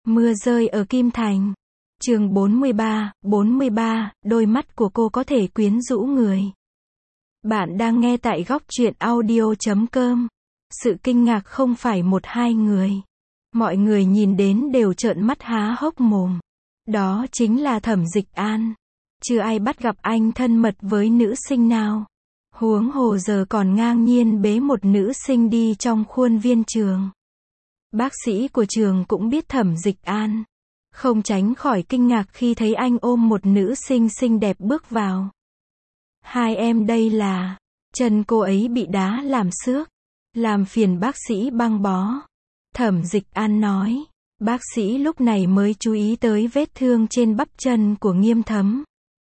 Mưa rơi ở Kim Thành. Chương 43, đôi mắt của cô có thể quyến rũ người. Bạn đang nghe tại góc truyện audio.com. Sự kinh ngạc không phải một hai người. Mọi người nhìn đến đều trợn mắt há hốc mồm. Đó chính là Thẩm Dịch An. Chưa ai bắt gặp anh thân mật với nữ sinh nào. Huống hồ giờ còn ngang nhiên bế một nữ sinh đi trong khuôn viên trường. Bác sĩ của trường cũng biết Thẩm Dịch An. Không tránh khỏi kinh ngạc khi thấy anh ôm một nữ sinh xinh đẹp bước vào. Hai em đây là... Chân cô ấy bị đá làm xước. Làm phiền bác sĩ băng bó. Thẩm Dịch An nói. Bác sĩ lúc này mới chú ý tới vết thương trên bắp chân của Nghiêm Thấm.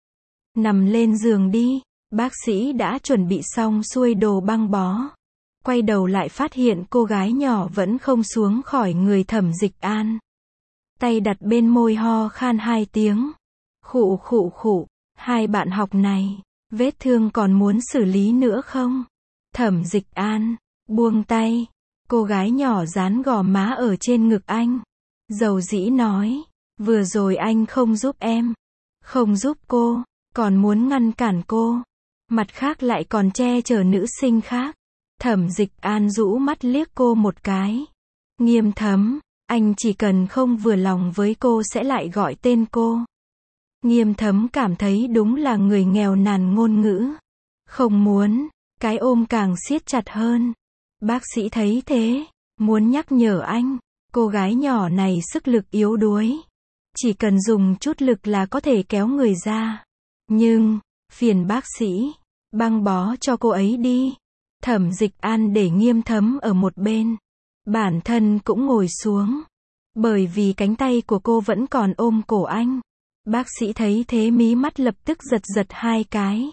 Nằm lên giường đi. Bác sĩ đã chuẩn bị xong xuôi đồ băng bó. Quay đầu lại phát hiện cô gái nhỏ vẫn không xuống khỏi người Thẩm Dịch An. Tay đặt bên môi ho khan 2 tiếng. Khụ khụ khụ. Hai bạn học này, vết thương còn muốn xử lý nữa không? Thẩm Dịch An, buông tay. Cô gái nhỏ dán gò má ở trên ngực anh. Dầu dĩ nói, vừa rồi anh không giúp em. Không giúp cô, còn muốn ngăn cản cô. Mặt khác lại còn che chở nữ sinh khác. Thẩm Dịch An rũ mắt liếc cô một cái. Nghiêm Thấm, anh chỉ cần không vừa lòng với cô sẽ lại gọi tên cô. Nghiêm Thấm cảm thấy đúng là người nghèo nàn ngôn ngữ. Không muốn, cái ôm càng siết chặt hơn. Bác sĩ thấy thế, muốn nhắc nhở anh, cô gái nhỏ này sức lực yếu đuối. Chỉ cần dùng chút lực là có thể kéo người ra. Nhưng, phiền bác sĩ, băng bó cho cô ấy đi. Thẩm Dịch An để Nghiêm Thấm ở một bên. Bản thân cũng ngồi xuống. Bởi vì cánh tay của cô vẫn còn ôm cổ anh. Bác sĩ thấy thế mí mắt lập tức giật giật 2 cái.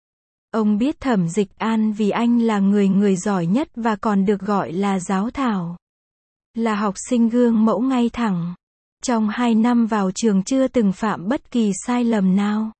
Ông biết Thẩm Dịch An vì anh là người giỏi nhất và còn được gọi là giáo thảo. Là học sinh gương mẫu ngay thẳng. Trong 2 năm vào trường chưa từng phạm bất kỳ sai lầm nào.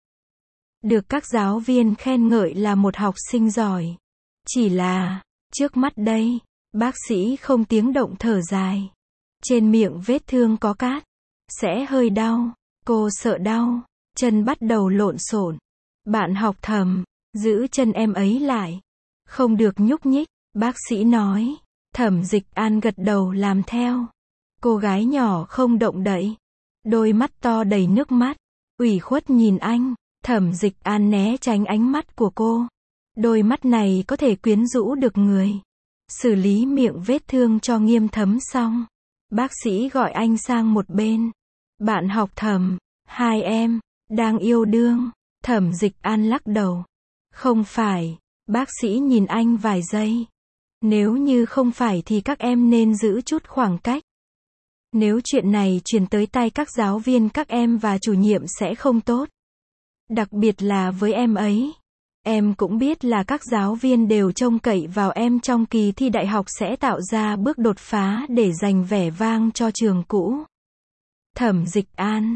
Được các giáo viên khen ngợi là một học sinh giỏi. Chỉ là, trước mắt đây, bác sĩ không tiếng động thở dài. Trên miệng vết thương có cát. Sẽ hơi đau. Cô sợ đau. Chân bắt đầu lộn xộn. Bạn học Thẩm, giữ chân em ấy lại. Không được nhúc nhích, bác sĩ nói. Thẩm Dịch An gật đầu làm theo. Cô gái nhỏ không động đậy. Đôi mắt to đầy nước mắt. Ủy khuất nhìn anh. Thẩm Dịch An né tránh ánh mắt của cô. Đôi mắt này có thể quyến rũ được người. Xử lý miệng vết thương cho Nghiêm Thấm xong. Bác sĩ gọi anh sang một bên. Bạn học Thẩm, hai em, đang yêu đương. Thẩm Dịch An lắc đầu. Không phải. Bác sĩ nhìn anh vài giây. Nếu như không phải thì các em nên giữ chút khoảng cách. Nếu chuyện này truyền tới tai các giáo viên các em và chủ nhiệm sẽ không tốt. Đặc biệt là với em ấy. Em cũng biết là các giáo viên đều trông cậy vào em trong kỳ thi đại học sẽ tạo ra bước đột phá để giành vẻ vang cho trường cũ. Thẩm Dịch An,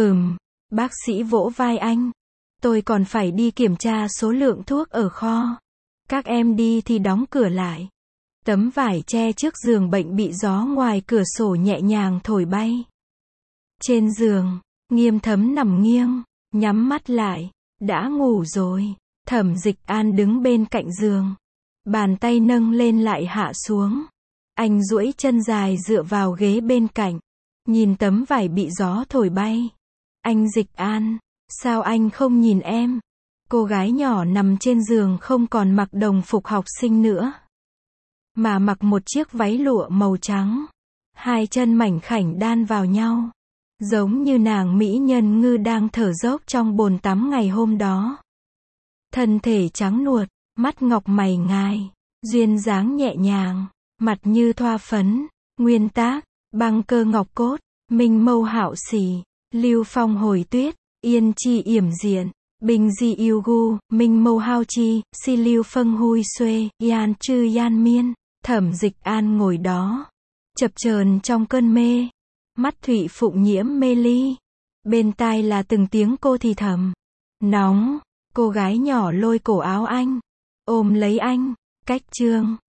bác sĩ vỗ vai anh. Tôi còn phải đi kiểm tra số lượng thuốc ở kho. Các em đi thì đóng cửa lại. Tấm vải che trước giường bệnh bị gió ngoài cửa sổ nhẹ nhàng thổi bay. Trên giường, Nghiêm Thấm nằm nghiêng, nhắm mắt lại, đã ngủ rồi. Thẩm Dịch An đứng bên cạnh giường. Bàn tay nâng lên lại hạ xuống. Anh duỗi chân dài dựa vào ghế bên cạnh. Nhìn tấm vải bị gió thổi bay. Anh Dịch An, sao anh không nhìn em? Cô gái nhỏ nằm trên giường không còn mặc đồng phục học sinh nữa. Mà mặc một chiếc váy lụa màu trắng. 2 chân mảnh khảnh đan vào nhau. Giống như nàng mỹ nhân ngư đang thở dốc trong bồn tắm ngày hôm đó. Thân thể trắng nuột, mắt ngọc mày ngài, duyên dáng nhẹ nhàng, mặt như thoa phấn, nguyên tác, băng cơ ngọc cốt, minh mâu hạo xỉ, lưu phong hồi tuyết, yên chi yểm diện, bình di yêu gu, minh mâu hao chi, si lưu phân hui xuê, yan chư yan miên. Thẩm Dịch An ngồi đó, chập chờn trong cơn mê, mắt thụy phụng nhiễm mê ly. Bên tai là từng tiếng cô thì thầm. Nóng. Cô gái nhỏ lôi cổ áo anh, ôm lấy anh, cách chương.